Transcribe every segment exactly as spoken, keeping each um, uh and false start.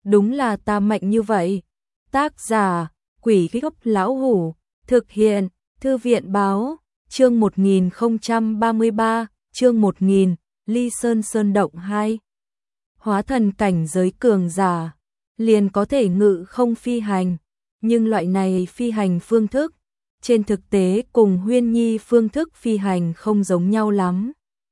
đúng là ta mạnh như vậy. Tác giả, Quỷ Gốc Lão Hủ, thực hiện, Thư viện Báo, chương một nghìn không trăm ba mươi ba, chương một nghìn, Ly Sơn Sơn Động hai. Hóa thần cảnh giới cường giả, liền có thể ngự không phi hành, nhưng loại này phi hành phương thức, trên thực tế cùng Huyên Nhi phương thức phi hành không giống nhau lắm.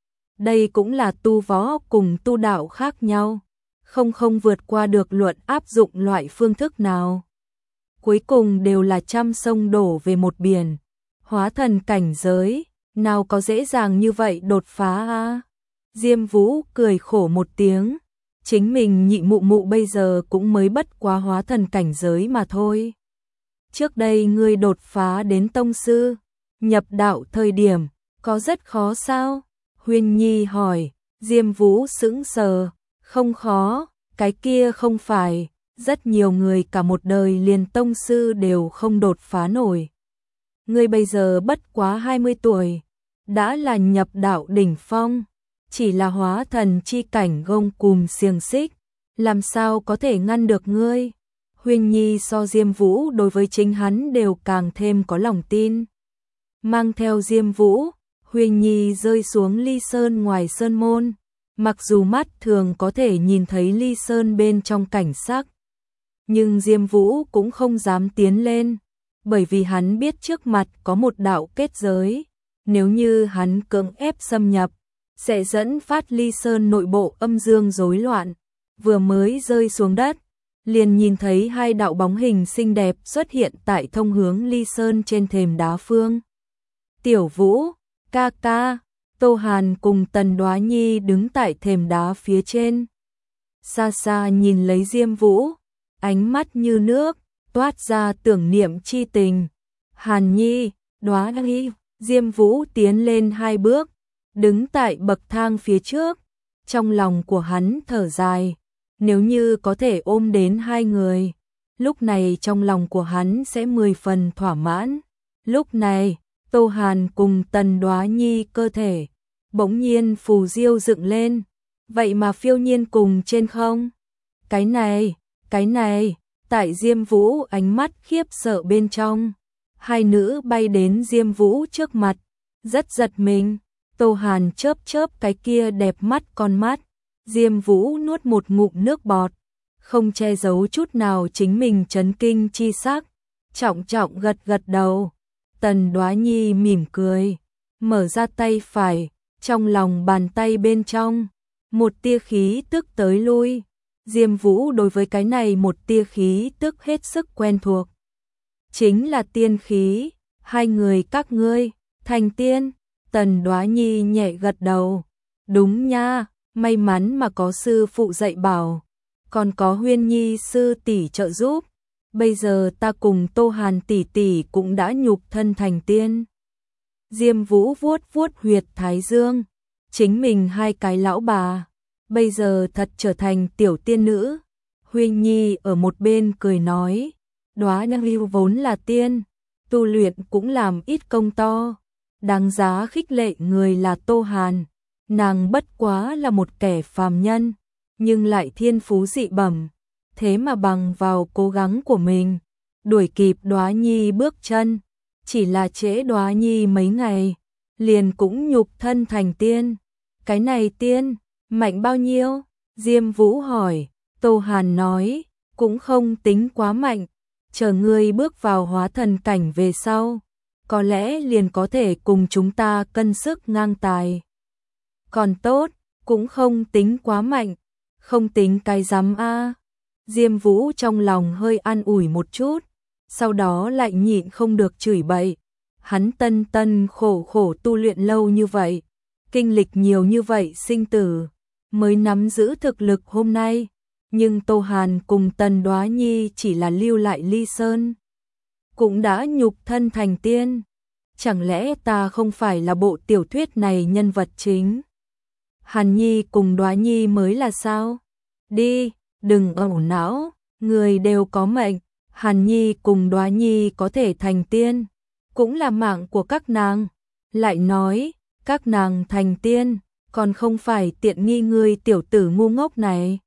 Đây cũng là tu võ cùng tu đạo khác nhau, không không vượt qua được luận áp dụng loại phương thức nào. Cuối cùng đều là trăm sông đổ về một biển, hóa thần cảnh giới, nào có dễ dàng như vậy đột phá a? Diêm Vũ cười khổ một tiếng, chính mình nhị mụ mụ bây giờ cũng mới bất quá hóa thần cảnh giới mà thôi. Trước đây ngươi đột phá đến tông sư, nhập đạo thời điểm, có rất khó sao? Huyên Nhi hỏi. Diêm Vũ sững sờ, không khó, cái kia không phải, rất nhiều người cả một đời liền tông sư đều không đột phá nổi. Ngươi bây giờ bất quá hai mươi tuổi, đã là nhập đạo đỉnh phong, chỉ là hóa thần chi cảnh gông cùm xiềng xích, làm sao có thể ngăn được ngươi? Huyên Nhi so Diêm Vũ đối với chính hắn đều càng thêm có lòng tin. Mang theo Diêm Vũ, Huyên Nhi rơi xuống Ly Sơn ngoài sơn môn, mặc dù mắt thường có thể nhìn thấy Ly Sơn bên trong cảnh sắc, nhưng Diêm Vũ cũng không dám tiến lên, bởi vì hắn biết trước mặt có một đạo kết giới, nếu như hắn cưỡng ép xâm nhập, sẽ dẫn phát Ly Sơn nội bộ âm dương rối loạn. Vừa mới rơi xuống đất, liền nhìn thấy hai đạo bóng hình xinh đẹp xuất hiện tại thông hướng Ly Sơn trên thềm đá phương. Tiểu Vũ, ca ca, Tô Hàn cùng Tần Đoá Nhi đứng tại thềm đá phía trên. Xa xa nhìn lấy Diêm Vũ, ánh mắt như nước, toát ra tưởng niệm chi tình. Hàn Nhi, Đoá Nhi, Diêm Vũ tiến lên hai bước, đứng tại bậc thang phía trước, trong lòng của hắn thở dài. Nếu như có thể ôm đến hai người, lúc này trong lòng của hắn sẽ mười phần thỏa mãn. Lúc này, Tô Hàn cùng Tần Đoá Nhi cơ thể bỗng nhiên phù diêu dựng lên, vậy mà phiêu nhiên cùng trên không. Cái này, cái này, tại Diêm Vũ ánh mắt khiếp sợ bên trong, hai nữ bay đến Diêm Vũ trước mặt, rất giật mình. Tô Hàn chớp chớp cái kia đẹp mắt con mắt, Diêm Vũ nuốt một ngụm nước bọt, không che giấu chút nào chính mình chấn kinh chi sắc, trọng trọng gật gật đầu. Tần Đoá Nhi mỉm cười, mở ra tay phải, trong lòng bàn tay bên trong, một tia khí tức tới lui. Diêm Vũ đối với cái này một tia khí tức hết sức quen thuộc. Chính là tiên khí, hai người các ngươi, thành tiên. Tần Đoá Nhi nhẹ gật đầu, đúng nha, may mắn mà có sư phụ dạy bảo, còn có Huyên Nhi sư tỷ trợ giúp. Bây giờ ta cùng Tô Hàn tỷ tỷ cũng đã nhục thân thành tiên. Diêm Vũ vuốt vuốt huyệt thái dương, chính mình hai cái lão bà, bây giờ thật trở thành tiểu tiên nữ. Huyên Nhi ở một bên cười nói, Đoá Nhi vốn là tiên, tu luyện cũng làm ít công to, đáng giá khích lệ người là Tô Hàn, nàng bất quá là một kẻ phàm nhân, nhưng lại thiên phú dị bẩm. Thế mà bằng vào cố gắng của mình, đuổi kịp Đoá Nhi bước chân, chỉ là trễ Đoá Nhi mấy ngày, liền cũng nhục thân thành tiên. Cái này tiên, mạnh bao nhiêu? Diêm Vũ hỏi. Tô Hàn nói, cũng không tính quá mạnh, chờ ngươi bước vào hóa thần cảnh về sau, có lẽ liền có thể cùng chúng ta cân sức ngang tài. Còn tốt, cũng không tính quá mạnh, không tính cái rắm a. Diêm Vũ trong lòng hơi an ủi một chút, sau đó lại nhịn không được chửi bậy. Hắn tân tân khổ khổ tu luyện lâu như vậy, kinh lịch nhiều như vậy sinh tử, mới nắm giữ thực lực hôm nay, nhưng Tô Hàn cùng Tần Đoá Nhi chỉ là lưu lại Ly Sơn, cũng đã nhục thân thành tiên. Chẳng lẽ ta không phải là bộ tiểu thuyết này nhân vật chính? Hàn Nhi cùng Đoá Nhi mới là sao? Đi, đừng ẩu não, người đều có mệnh, Hàn Nhi cùng Đoá Nhi có thể thành tiên, cũng là mạng của các nàng. Lại nói, các nàng thành tiên, còn không phải tiện nghi ngươi tiểu tử ngu ngốc này.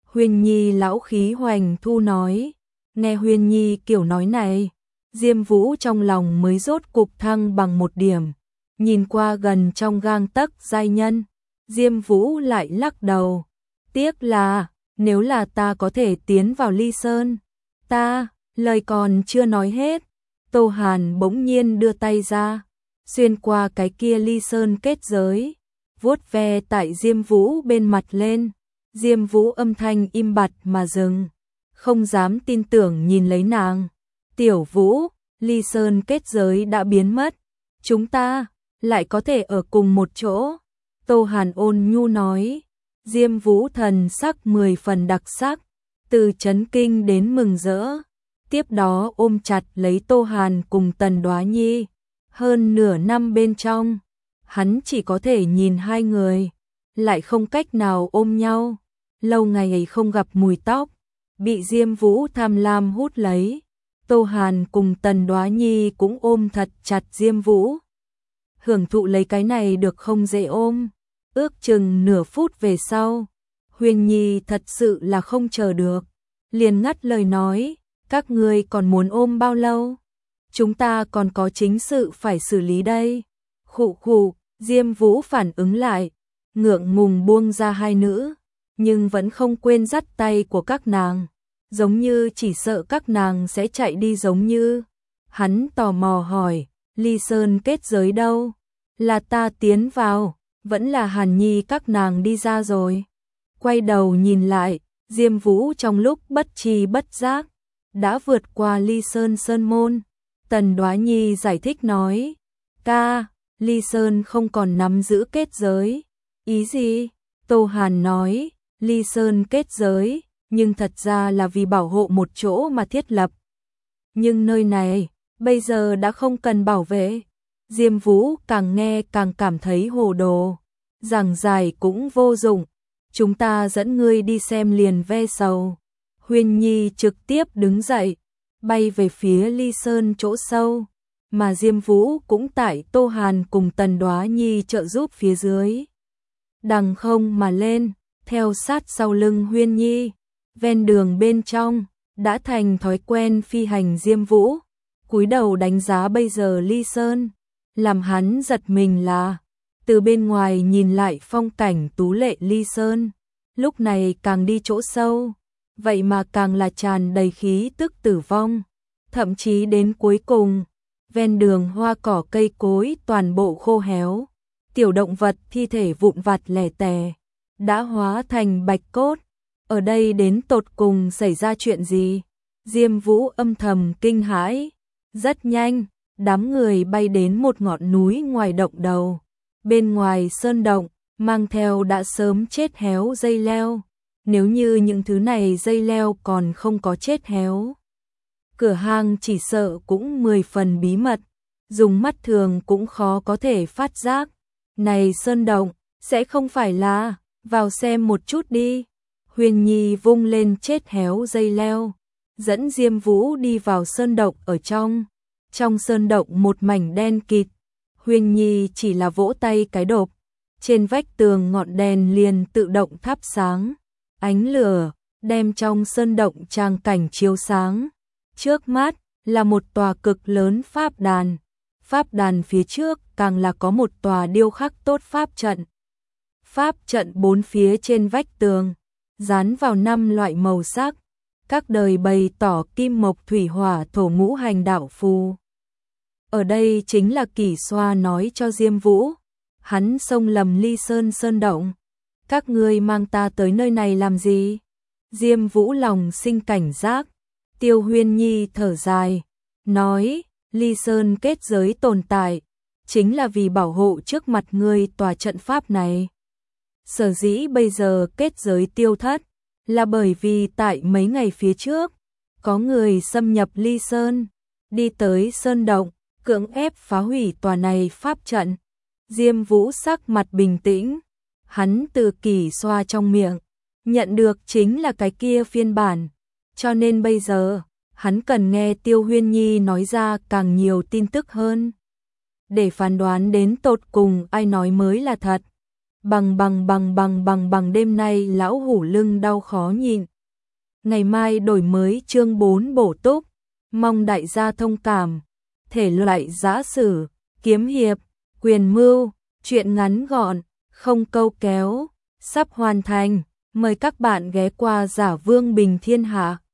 Huyên Nhi lão khí hoành thu nói. Nghe Huyên Nhi kiểu nói này, Diêm Vũ trong lòng mới rốt cục thăng bằng một điểm. Nhìn qua gần trong gang tấc giai nhân, Diêm Vũ lại lắc đầu. Tiếc là, nếu là ta có thể tiến vào Ly Sơn, ta, lời còn chưa nói hết, Tô Hàn bỗng nhiên đưa tay ra, xuyên qua cái kia Ly Sơn kết giới, vuốt ve tại Diêm Vũ bên mặt lên. Diêm Vũ âm thanh im bặt mà dừng, không dám tin tưởng nhìn lấy nàng. Tiểu Vũ, Ly Sơn kết giới đã biến mất, chúng ta lại có thể ở cùng một chỗ. Tô Hàn ôn nhu nói. Diêm Vũ thần sắc mười phần đặc sắc, từ chấn kinh đến mừng rỡ. Tiếp đó ôm chặt lấy Tô Hàn cùng Tần Đoá Nhi. Hơn nửa năm bên trong, hắn chỉ có thể nhìn hai người, lại không cách nào ôm nhau. Lâu ngày ấy không gặp mùi tóc, bị Diêm Vũ tham lam hút lấy. Tô Hàn cùng Tần Đoá Nhi cũng ôm thật chặt Diêm Vũ. Hưởng thụ lấy cái này được không dễ ôm. Ước chừng nửa phút về sau, Huyền Nhi thật sự là không chờ được, liền ngắt lời nói, các ngươi còn muốn ôm bao lâu? Chúng ta còn có chính sự phải xử lý đây. Khụ khụ, Diêm Vũ phản ứng lại, ngượng ngùng buông ra hai nữ, nhưng vẫn không quên dắt tay của các nàng, giống như chỉ sợ các nàng sẽ chạy đi giống như. Hắn tò mò hỏi, Ly Sơn kết giới đâu? Là ta tiến vào, vẫn là Hàn Nhi các nàng đi ra rồi. Quay đầu nhìn lại, Diêm Vũ trong lúc bất tri bất giác đã vượt qua Ly Sơn sơn môn. Tần Đoá Nhi giải thích nói, ca, Ly Sơn không còn nắm giữ kết giới. Ý gì? Tô Hàn nói, Ly Sơn kết giới, nhưng thật ra là vì bảo hộ một chỗ mà thiết lập. Nhưng nơi này, bây giờ đã không cần bảo vệ. Diêm Vũ càng nghe càng cảm thấy hồ đồ, giảng giải cũng vô dụng, chúng ta dẫn ngươi đi xem liền ve sầu. Huyền Nhi trực tiếp đứng dậy, bay về phía Ly Sơn chỗ sâu, mà Diêm Vũ cũng tại Tô Hàn cùng Tần Đoá Nhi trợ giúp phía dưới. Đằng không mà lên, theo sát sau lưng Huyền Nhi, ven đường bên trong, đã thành thói quen phi hành Diêm Vũ, cúi đầu đánh giá bây giờ Ly Sơn. Làm hắn giật mình là, từ bên ngoài nhìn lại phong cảnh tú lệ Ly Sơn, lúc này càng đi chỗ sâu, vậy mà càng là tràn đầy khí tức tử vong, thậm chí đến cuối cùng, ven đường hoa cỏ cây cối toàn bộ khô héo, tiểu động vật thi thể vụn vặt lẻ tè, đã hóa thành bạch cốt. Ở đây đến tột cùng xảy ra chuyện gì? Diêm Vũ âm thầm kinh hãi. Rất nhanh, đám người bay đến một ngọn núi ngoài động đầu. Bên ngoài sơn động, mang theo đã sớm chết héo dây leo. Nếu như những thứ này dây leo còn không có chết héo, cửa hang chỉ sợ cũng mười phần bí mật, dùng mắt thường cũng khó có thể phát giác. Này sơn động, sẽ không phải là, vào xem một chút đi. Huyền Nhi vung lên chết héo dây leo, dẫn Diêm Vũ đi vào sơn động ở trong. Trong sơn động một mảnh đen kịt, Huyền Nhi chỉ là vỗ tay cái đột, trên vách tường ngọn đèn liền tự động thắp sáng, ánh lửa đem trong sơn động tràng cảnh chiếu sáng. Trước mắt là một tòa cực lớn pháp đàn, pháp đàn phía trước càng là có một tòa điêu khắc tốt pháp trận. Pháp trận bốn phía trên vách tường dán vào năm loại màu sắc, các đời bày tỏ kim mộc thủy hỏa thổ ngũ hành đạo phù. Ở đây chính là Kỷ Xoa nói cho Diêm Vũ, hắn xông lầm Ly Sơn sơn động. Các ngươi mang ta tới nơi này làm gì? Diêm Vũ lòng sinh cảnh giác. Tiêu Huyên Nhi thở dài, nói, Ly Sơn kết giới tồn tại, chính là vì bảo hộ trước mặt ngươi tòa trận pháp này. Sở dĩ bây giờ kết giới tiêu thất, là bởi vì tại mấy ngày phía trước, có người xâm nhập Ly Sơn, đi tới sơn động, cưỡng ép phá hủy tòa này pháp trận. Diêm Vũ sắc mặt bình tĩnh, hắn từ Kỷ Xoa trong miệng, nhận được chính là cái kia phiên bản, cho nên bây giờ, hắn cần nghe Tiêu Huyên Nhi nói ra càng nhiều tin tức hơn, để phán đoán đến tột cùng ai nói mới là thật. Bằng bằng bằng bằng bằng bằng đêm nay lão hủ lưng đau khó nhịn. Ngày mai đổi mới chương bốn bổ túc, mong đại gia thông cảm. Thể loại giã sử, kiếm hiệp, quyền mưu, truyện ngắn gọn, không câu kéo, sắp hoàn thành. Mời các bạn ghé qua Giả Vương Bình Thiên Hạ.